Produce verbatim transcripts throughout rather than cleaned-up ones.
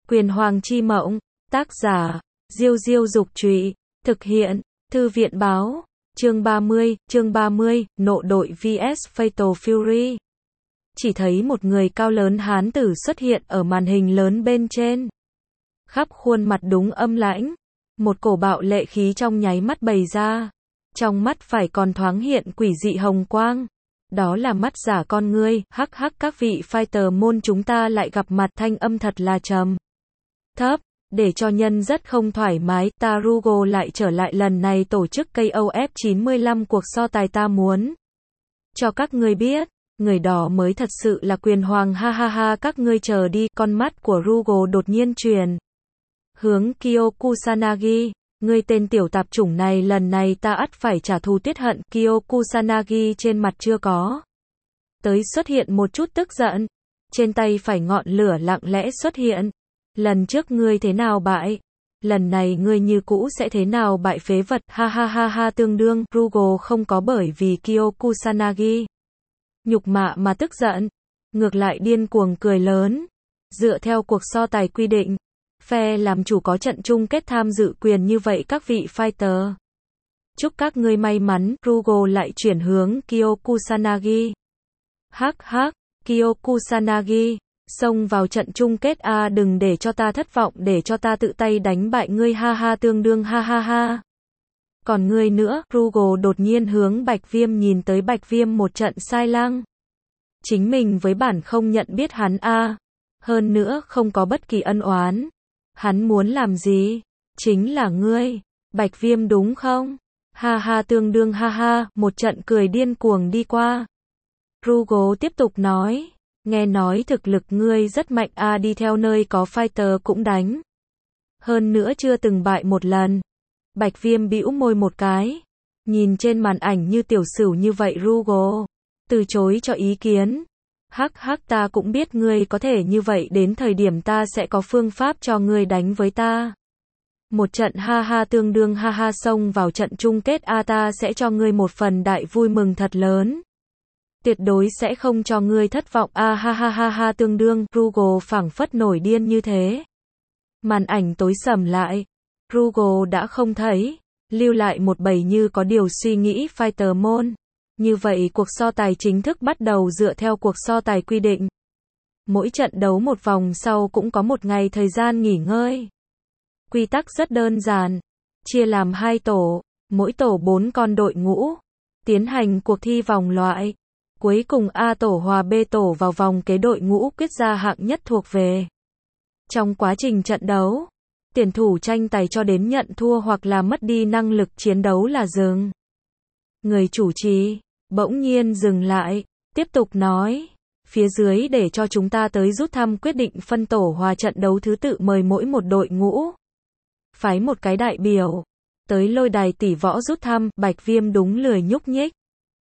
Quyền Hoàng chi mộng, tác giả, Diêu Diêu Dục Trụy, thực hiện, Thư viện Báo, chương ba mươi, chương ba mươi, nộ đội vs Fatal Fury. Chỉ thấy một người cao lớn hán tử xuất hiện ở màn hình lớn bên trên. Khắp khuôn mặt đúng âm lãnh, một cổ bạo lệ khí trong nháy mắt bày ra. Trong mắt phải còn thoáng hiện quỷ dị hồng quang. Đó là mắt giả con ngươi, hắc hắc các vị fighter môn chúng ta lại gặp mặt, thanh âm thật là trầm thấp, để cho nhân rất không thoải mái. Tarugo lại trở lại, lần này tổ chức K O F chín mươi lăm cuộc so tài, ta muốn cho các ngươi biết, người đó mới thật sự là Quyền Hoàng, ha ha ha, các ngươi chờ đi. Con mắt của Rugo đột nhiên truyền hướng Kyo Kusanagi. Ngươi tên tiểu tạp chủng này, lần này ta ắt phải trả thù tiết hận. Kyo Kusanagi trên mặt chưa có tới xuất hiện một chút tức giận, trên tay phải ngọn lửa lặng lẽ xuất hiện. Lần trước ngươi thế nào bại, lần này ngươi như cũ sẽ thế nào bại, phế vật, ha ha ha ha. Tương đương, Rugo không có bởi vì Kyo Kusanagi nhục mạ mà tức giận, ngược lại điên cuồng cười lớn. Dựa theo cuộc so tài quy định, phe làm chủ có trận chung kết tham dự quyền, như vậy các vị fighter, chúc các ngươi may mắn. Rugo lại chuyển hướng Kyo Kusanagi. Hắc hắc, Kyo Kusanagi, xông vào trận chung kết a, à, đừng để cho ta thất vọng, để cho ta tự tay đánh bại ngươi, ha ha. Tương đương, ha ha ha. Còn ngươi nữa, Rugo đột nhiên hướng Bạch Viêm nhìn tới. Bạch Viêm một trận sai lăng. Chính mình với bản không nhận biết hắn a, à. Hơn nữa không có bất kỳ ân oán. Hắn muốn làm gì? Chính là ngươi, Bạch Viêm đúng không? Ha ha. Tương đương, ha ha, một trận cười điên cuồng đi qua. Rugo tiếp tục nói, nghe nói thực lực ngươi rất mạnh a, à, đi theo nơi có fighter cũng đánh. Hơn nữa chưa từng bại một lần. Bạch Viêm bĩu môi một cái, nhìn trên màn ảnh như tiểu sửu như vậy. Rugo từ chối cho ý kiến. Hắc hắc, ta cũng biết ngươi có thể như vậy, đến thời điểm ta sẽ có phương pháp cho ngươi đánh với ta một trận, ha ha. Tương đương, ha ha, xông vào trận chung kết a, ta sẽ cho ngươi một phần đại vui mừng thật lớn, tuyệt đối sẽ không cho ngươi thất vọng a, ha ha ha ha. Tương đương, Rugo phảng phất nổi điên như thế. Màn ảnh tối sầm lại, Rugo đã không thấy, lưu lại một bầy như có điều suy nghĩ fighter môn. Như vậy cuộc so tài chính thức bắt đầu. Dựa theo cuộc so tài quy định, mỗi trận đấu một vòng sau cũng có một ngày thời gian nghỉ ngơi. Quy tắc rất đơn giản, chia làm hai tổ, mỗi tổ bốn con đội ngũ, tiến hành cuộc thi vòng loại. Cuối cùng A tổ hòa B tổ vào vòng kế, đội ngũ quyết ra hạng nhất thuộc về. Trong quá trình trận đấu, tuyển thủ tranh tài cho đến nhận thua hoặc là mất đi năng lực chiến đấu là dừng. Người chủ trì bỗng nhiên dừng lại, tiếp tục nói, phía dưới để cho chúng ta tới rút thăm quyết định phân tổ hòa trận đấu thứ tự, mời mỗi một đội ngũ phái một cái đại biểu tới lôi đài tỷ võ rút thăm. Bạch Viêm đúng lười nhúc nhích.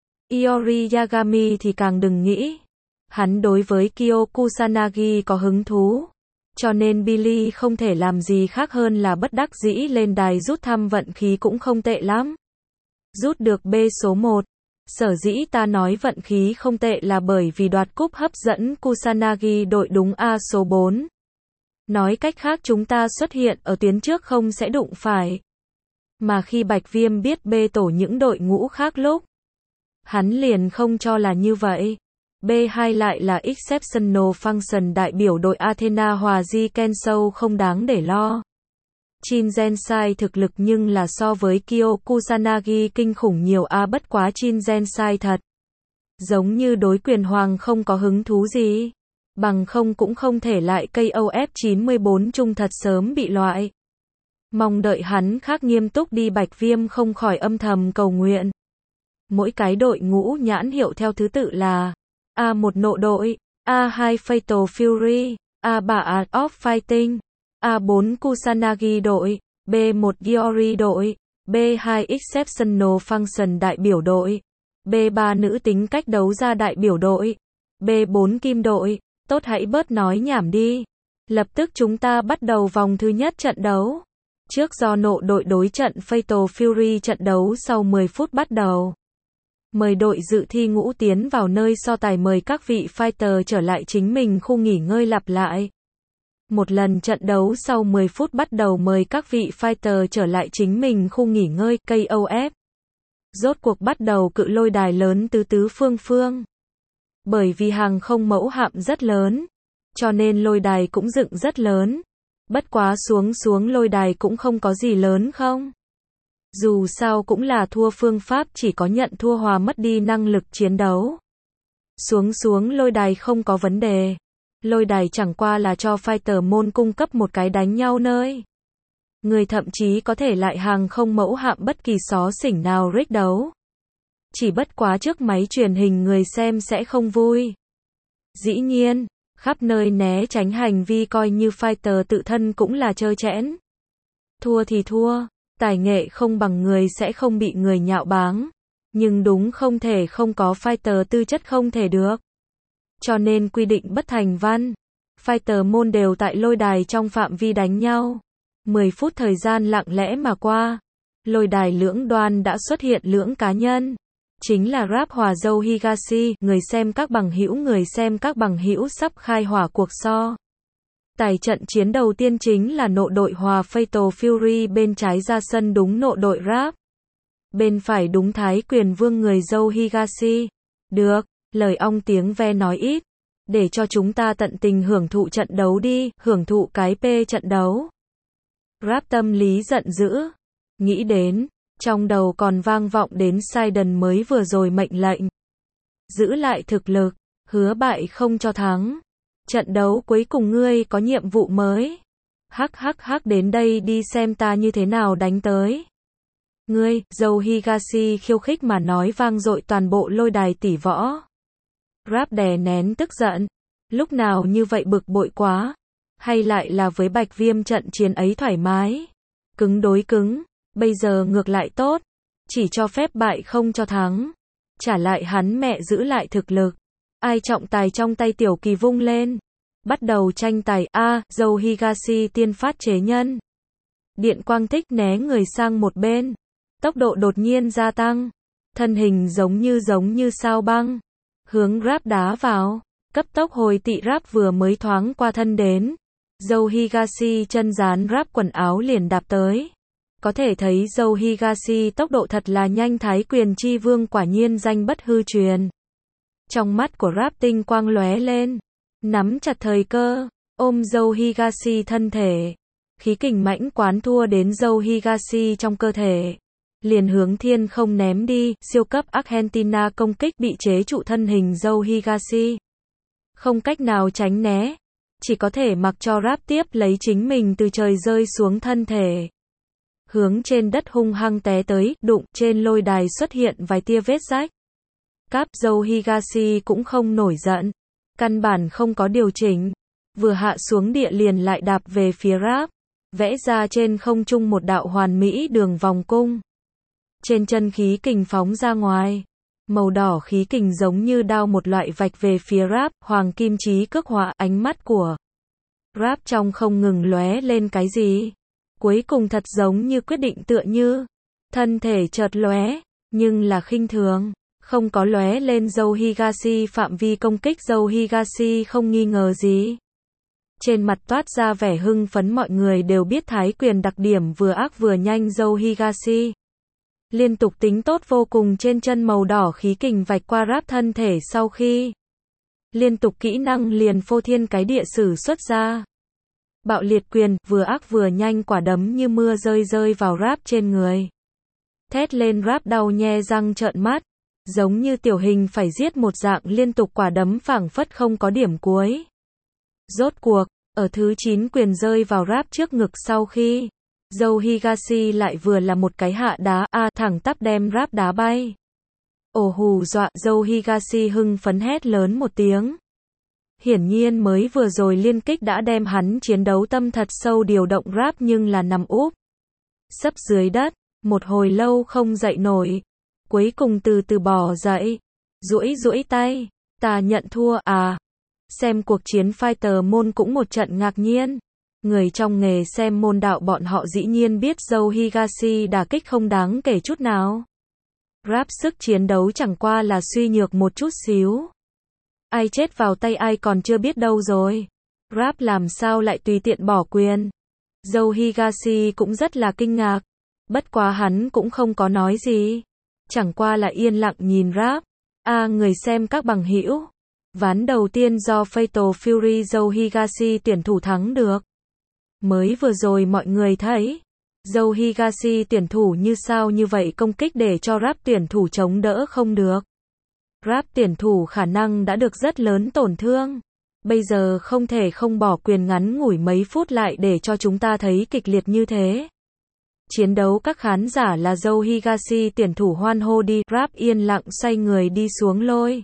Iori Yagami thì càng đừng nghĩ. Hắn đối với Kyo Kusanagi có hứng thú, cho nên Billy không thể làm gì khác hơn là bất đắc dĩ lên đài rút thăm. Vận khí cũng không tệ lắm, rút được B số một. Sở dĩ ta nói vận khí không tệ là bởi vì đoạt cúp hấp dẫn Kusanagi đội đúng A số bốn. Nói cách khác, chúng ta xuất hiện ở tuyến trước không sẽ đụng phải. Mà khi Bạch Viêm biết B tổ những đội ngũ khác lúc, hắn liền không cho là như vậy. B hai lại là Exceptional Function, đại biểu đội Athena hòa Ji Kensou không đáng để lo. Shin Gensai thực lực nhưng là so với Kyo Kusanagi kinh khủng nhiều a, à, bất quá Shin Gensai thật giống như đối Quyền Hoàng không có hứng thú gì, bằng không cũng không thể lại K O F chín mươi bốn chung thật sớm bị loại. Mong đợi hắn khác nghiêm túc đi. Bạch Viêm không khỏi âm thầm cầu nguyện. Mỗi cái đội ngũ nhãn hiệu theo thứ tự là A một nộ đội, A hai Fatal Fury, A ba Art of Fighting, A bốn Kusanagi đội, B một Giori đội, B hai Exceptional Function đại biểu đội, B ba nữ tính cách đấu ra đại biểu đội, B bốn Kim đội. Tốt, hãy bớt nói nhảm đi. Lập tức chúng ta bắt đầu vòng thứ nhất trận đấu. Trước do nộ đội đối trận Fatal Fury, trận đấu sau mười phút bắt đầu. Mời đội dự thi ngũ tiến vào nơi so tài, mời các vị fighter trở lại chính mình khu nghỉ ngơi. Lặp lại. Một lần trận đấu sau mười phút bắt đầu mời các vị fighter trở lại chính mình khu nghỉ ngơi, ca o ép. Rốt cuộc bắt đầu cự lôi đài lớn tứ tứ phương phương. Bởi vì hàng không mẫu hạm rất lớn, cho nên lôi đài cũng dựng rất lớn. Bất quá xuống xuống lôi đài cũng không có gì lớn không? Dù sao cũng là thua phương pháp chỉ có nhận thua hòa mất đi năng lực chiến đấu. Xuống xuống lôi đài không có vấn đề. Lôi đài chẳng qua là cho fighter môn cung cấp một cái đánh nhau nơi. Người thậm chí có thể lại hàng không mẫu hạm bất kỳ xó xỉnh nào rích đấu. Chỉ bất quá trước máy truyền hình người xem sẽ không vui. Dĩ nhiên, khắp nơi né tránh hành vi coi như fighter tự thân cũng là trơ trẽn. Thua thì thua, tài nghệ không bằng người sẽ không bị người nhạo báng. Nhưng đúng không thể không có fighter tư chất không thể được. Cho nên quy định bất thành văn. Fighter môn đều tại lôi đài trong phạm vi đánh nhau. mười phút thời gian lặng lẽ mà qua. Lôi đài lưỡng đoan đã xuất hiện lưỡng cá nhân. Chính là Rap hòa Joe Higashi, người xem các bằng hữu người xem các bằng hữu sắp khai hỏa cuộc so. Tài trận chiến đầu tiên chính là nộ đội hòa Fatal Fury bên trái ra sân đúng nộ đội Rap. Bên phải đúng Thái Quyền Vương người Joe Higashi. Được, lời ong tiếng ve nói ít. Để cho chúng ta tận tình hưởng thụ trận đấu đi, hưởng thụ cái P trận đấu. Rap tâm lý giận dữ. Nghĩ đến, trong đầu còn vang vọng đến Sidon mới vừa rồi mệnh lệnh. Giữ lại thực lực, hứa bại không cho thắng. Trận đấu cuối cùng ngươi có nhiệm vụ mới. Hắc hắc hắc đến đây đi xem ta như thế nào đánh tới. Ngươi, Joe Higashi khiêu khích mà nói vang dội toàn bộ lôi đài tỷ võ. Rap đè nén tức giận. Lúc nào như vậy bực bội quá. Hay lại là với Bạch Viêm trận chiến ấy thoải mái. Cứng đối cứng. Bây giờ ngược lại tốt. Chỉ cho phép bại không cho thắng. Trả lại hắn mẹ giữ lại thực lực. Ai trọng tài trong tay tiểu kỳ vung lên. Bắt đầu tranh tài. A, à, Joe Higashi tiên phát chế nhân. Điện quang thích né người sang một bên. Tốc độ đột nhiên gia tăng. Thân hình giống như giống như sao băng. Hướng Rap đá vào. Cấp tốc hồi tị Rap vừa mới thoáng qua thân đến. Joe Higashi chân dán Rap quần áo liền đạp tới. Có thể thấy Joe Higashi tốc độ thật là nhanh. Thái Quyền Chi Vương quả nhiên danh bất hư truyền. Trong mắt của Rap tinh quang lóe lên. Nắm chặt thời cơ. Ôm Joe Higashi thân thể. Khí kình mãnh quán thua đến Joe Higashi trong cơ thể. Liền hướng thiên không ném đi. Siêu cấp Argentina công kích bị chế trụ thân hình Joe Higashi. Không cách nào tránh né. Chỉ có thể mặc cho Rap tiếp lấy chính mình từ trời rơi xuống thân thể. Hướng trên đất hung hăng té tới, đụng, trên lôi đài xuất hiện vài tia vết rách. Cáp Joe Higashi cũng không nổi giận. Căn bản không có điều chỉnh. Vừa hạ xuống địa liền lại đạp về phía Rap. Vẽ ra trên không trung một đạo hoàn mỹ đường vòng cung. Trên chân khí kình phóng ra ngoài. Màu đỏ khí kình giống như đao một loại vạch về phía Rap. Hoàng kim chí cước họa ánh mắt của Rap trong không ngừng lóe lên cái gì. Cuối cùng thật giống như quyết định tựa như. Thân thể chợt lóe. Nhưng là khinh thường. Không có lóe lên Joe Higashi phạm vi công kích Joe Higashi không nghi ngờ gì. Trên mặt toát ra vẻ hưng phấn mọi người đều biết Thái Quyền đặc điểm vừa ác vừa nhanh Joe Higashi. Liên tục tính tốt vô cùng trên chân màu đỏ khí kình vạch qua Rap thân thể sau khi. Liên tục kỹ năng liền phô thiên cái địa sử xuất ra. Bạo liệt quyền, vừa ác vừa nhanh quả đấm như mưa rơi rơi vào Rap trên người. Thét lên Rap đau nhe răng trợn mắt. Giống như tiểu hình phải giết một dạng liên tục quả đấm phảng phất không có điểm cuối. Rốt cuộc, ở thứ chín quyền rơi vào Rap trước ngực sau khi. Joe Higashi lại vừa là một cái hạ đá A à, thẳng tắp đem Rap đá bay. Ồ hù dọa Joe Higashi hưng phấn hét lớn một tiếng. Hiển nhiên mới vừa rồi liên kích đã đem hắn chiến đấu tâm thật sâu điều động Rap nhưng là nằm úp. Sấp dưới đất, một hồi lâu không dậy nổi. Cuối cùng từ từ bò dậy. Duỗi duỗi tay. Ta nhận thua à. Xem cuộc chiến fighter môn cũng một trận ngạc nhiên. Người trong nghề xem môn đạo bọn họ dĩ nhiên biết Joe Higashi đả kích không đáng kể chút nào. Rap sức chiến đấu chẳng qua là suy nhược một chút xíu. Ai chết vào tay ai còn chưa biết đâu rồi. Rap làm sao lại tùy tiện bỏ quyền? Joe Higashi cũng rất là kinh ngạc. Bất quá hắn cũng không có nói gì. Chẳng qua là yên lặng nhìn Rap. À, người xem các bằng hữu. Ván đầu tiên do Fatal Fury Joe Higashi tuyển thủ thắng được. Mới vừa rồi mọi người thấy. Joe Higashi tuyển thủ như sao như vậy công kích để cho Rap tuyển thủ chống đỡ không được. Rap tuyển thủ khả năng đã được rất lớn tổn thương. Bây giờ không thể không bỏ quyền ngắn ngủi mấy phút lại để cho chúng ta thấy kịch liệt như thế. Chiến đấu các khán giả là Joe Higashi tuyển thủ hoan hô đi, Rap yên lặng xoay người đi xuống lôi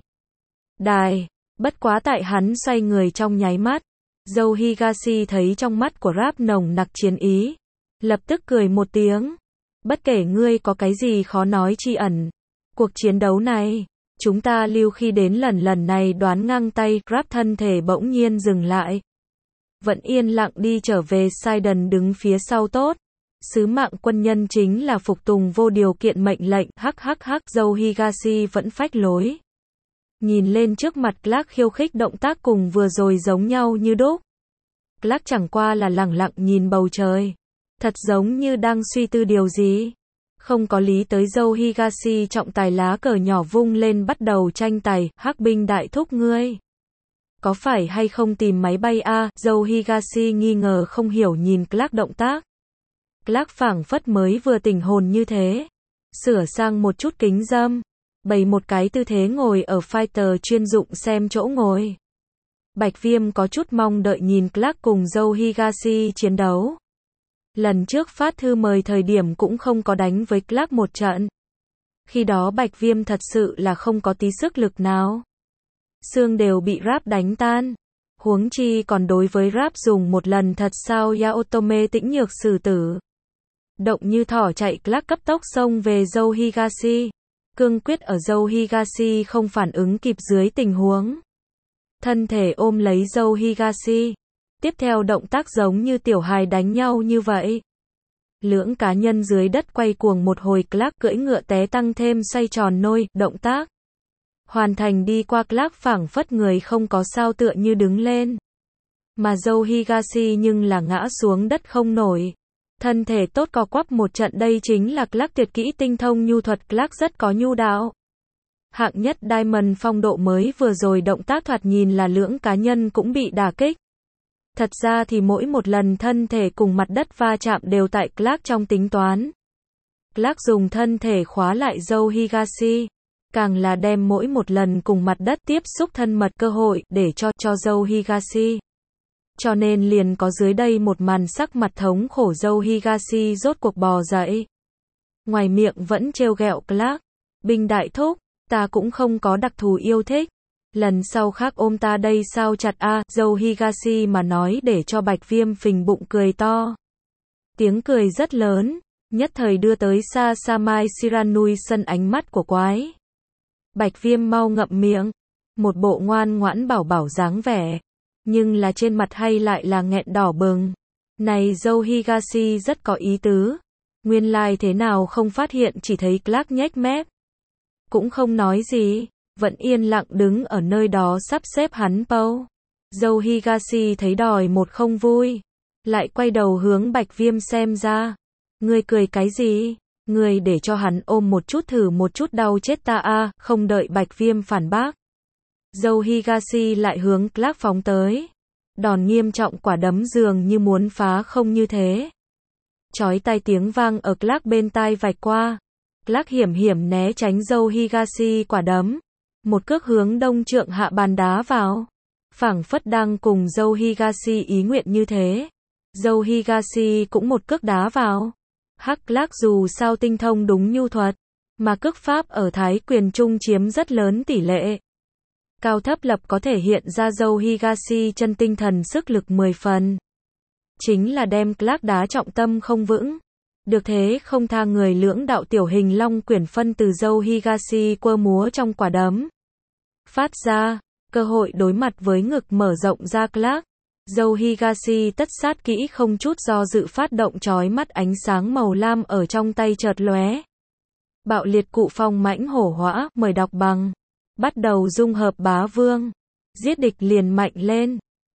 đài. Bất quá tại hắn xoay người trong nháy mắt, Joe Higashi thấy trong mắt của Rap nồng nặc chiến ý. Lập tức cười một tiếng. Bất kể ngươi có cái gì khó nói chi ẩn. Cuộc chiến đấu này, chúng ta lưu khi đến lần lần này đoán ngang tay, Rap thân thể bỗng nhiên dừng lại. Vẫn yên lặng đi trở về Sidon đứng phía sau tốt. Sứ mạng quân nhân chính là phục tùng vô điều kiện mệnh lệnh, hắc hắc hắc, Joe Higashi vẫn phách lối. Nhìn lên trước mặt Clark khiêu khích động tác cùng vừa rồi giống nhau như đúc. Clark chẳng qua là lẳng lặng nhìn bầu trời. Thật giống như đang suy tư điều gì. Không có lý tới Joe Higashi trọng tài lá cờ nhỏ vung lên bắt đầu tranh tài, hắc binh đại thúc ngươi. Có phải hay không tìm máy bay a? À? Joe Higashi nghi ngờ không hiểu nhìn Clark động tác. Clark phảng phất mới vừa tỉnh hồn như thế. Sửa sang một chút kính dâm. Bày một cái tư thế ngồi ở fighter chuyên dụng xem chỗ ngồi. Bạch Viêm có chút mong đợi nhìn Clark cùng Joe Higashi chiến đấu. Lần trước phát thư mời thời điểm cũng không có đánh với Clark một trận. Khi đó Bạch Viêm thật sự là không có tí sức lực nào. Xương đều bị Rap đánh tan. Huống chi còn đối với Rap dùng một lần thật sao Yaotome tĩnh nhược xử tử. Động như thỏ chạy Clark cấp tốc xông về Joe Higashi. Cương quyết ở Joe Higashi không phản ứng kịp dưới tình huống. Thân thể ôm lấy Joe Higashi. Tiếp theo động tác giống như tiểu hài đánh nhau như vậy. Lưỡng cá nhân dưới đất quay cuồng một hồi, Clark cưỡi ngựa té tăng thêm xoay tròn nôi, động tác hoàn thành đi qua, Clark phảng phất người không có sao tựa như đứng lên. Mà Joe Higashi nhưng là ngã xuống đất không nổi. Thân thể tốt co quắp một trận, đây chính là Clark tuyệt kỹ tinh thông nhu thuật, Clark rất có nhu đạo. Hạng nhất Diamond phong độ mới vừa rồi động tác thoạt nhìn là lưỡng cá nhân cũng bị đả kích. Thật ra thì mỗi một lần thân thể cùng mặt đất va chạm đều tại Clark trong tính toán. Clark dùng thân thể khóa lại Joe Higashi. Càng là đem mỗi một lần cùng mặt đất tiếp xúc thân mật cơ hội để cho cho Joe Higashi. Cho nên liền có dưới đây một màn sắc mặt thống khổ, Joe Higashi rốt cuộc bò dậy. Ngoài miệng vẫn trêu ghẹo Clark. Binh đại thúc, ta cũng không có đặc thù yêu thích. Lần sau khác ôm ta đây sao chặt a, à? Joe Higashi mà nói để cho Bạch Viêm phình bụng cười to. Tiếng cười rất lớn, nhất thời đưa tới Sasamai Shiranui sân ánh mắt của quái. Bạch Viêm mau ngậm miệng, một bộ ngoan ngoãn bảo bảo dáng vẻ, nhưng là trên mặt hay lại là nghẹn đỏ bừng. Này Joe Higashi rất có ý tứ. Nguyên lai like thế nào không phát hiện, chỉ thấy Clark nhếch mép. Cũng không nói gì, vẫn yên lặng đứng ở nơi đó sắp xếp hắn pâu. Joe Higashi thấy đòi một không vui. Lại quay đầu hướng Bạch Viêm xem ra. Ngươi cười cái gì? Ngươi để cho hắn ôm một chút thử một chút đau chết ta a, à? Không đợi Bạch Viêm phản bác. Joe Higashi lại hướng Clark phóng tới. Đòn nghiêm trọng quả đấm dường như muốn phá không như thế. Chói tai tiếng vang ở Clark bên tai vạch qua. Clark hiểm hiểm né tránh Joe Higashi quả đấm. Một cước hướng đông trượng hạ bàn đá vào. Phảng phất đang cùng Joe Higashi ý nguyện như thế. Joe Higashi cũng một cước đá vào. Hắc Clark dù sao tinh thông đúng nhu thuật. Mà cước pháp ở Thái quyền trung chiếm rất lớn tỷ lệ. Cao thấp lập có thể hiện ra Joe Higashi chân tinh thần sức lực mười phần. Chính là đem Clark đá trọng tâm không vững. Được thế không tha người, lưỡng đạo tiểu hình long quyển phân từ Joe Higashi quơ múa trong quả đấm. Phát ra, cơ hội đối mặt với ngực mở rộng ra Clark. Joe Higashi tất sát kỹ không chút do dự phát động, chói mắt ánh sáng màu lam ở trong tay chợt lóe. Bạo liệt cụ phong mãnh hổ hỏa, mời đọc bằng. Bắt đầu dung hợp bá vương. Giết địch liền mạnh lên.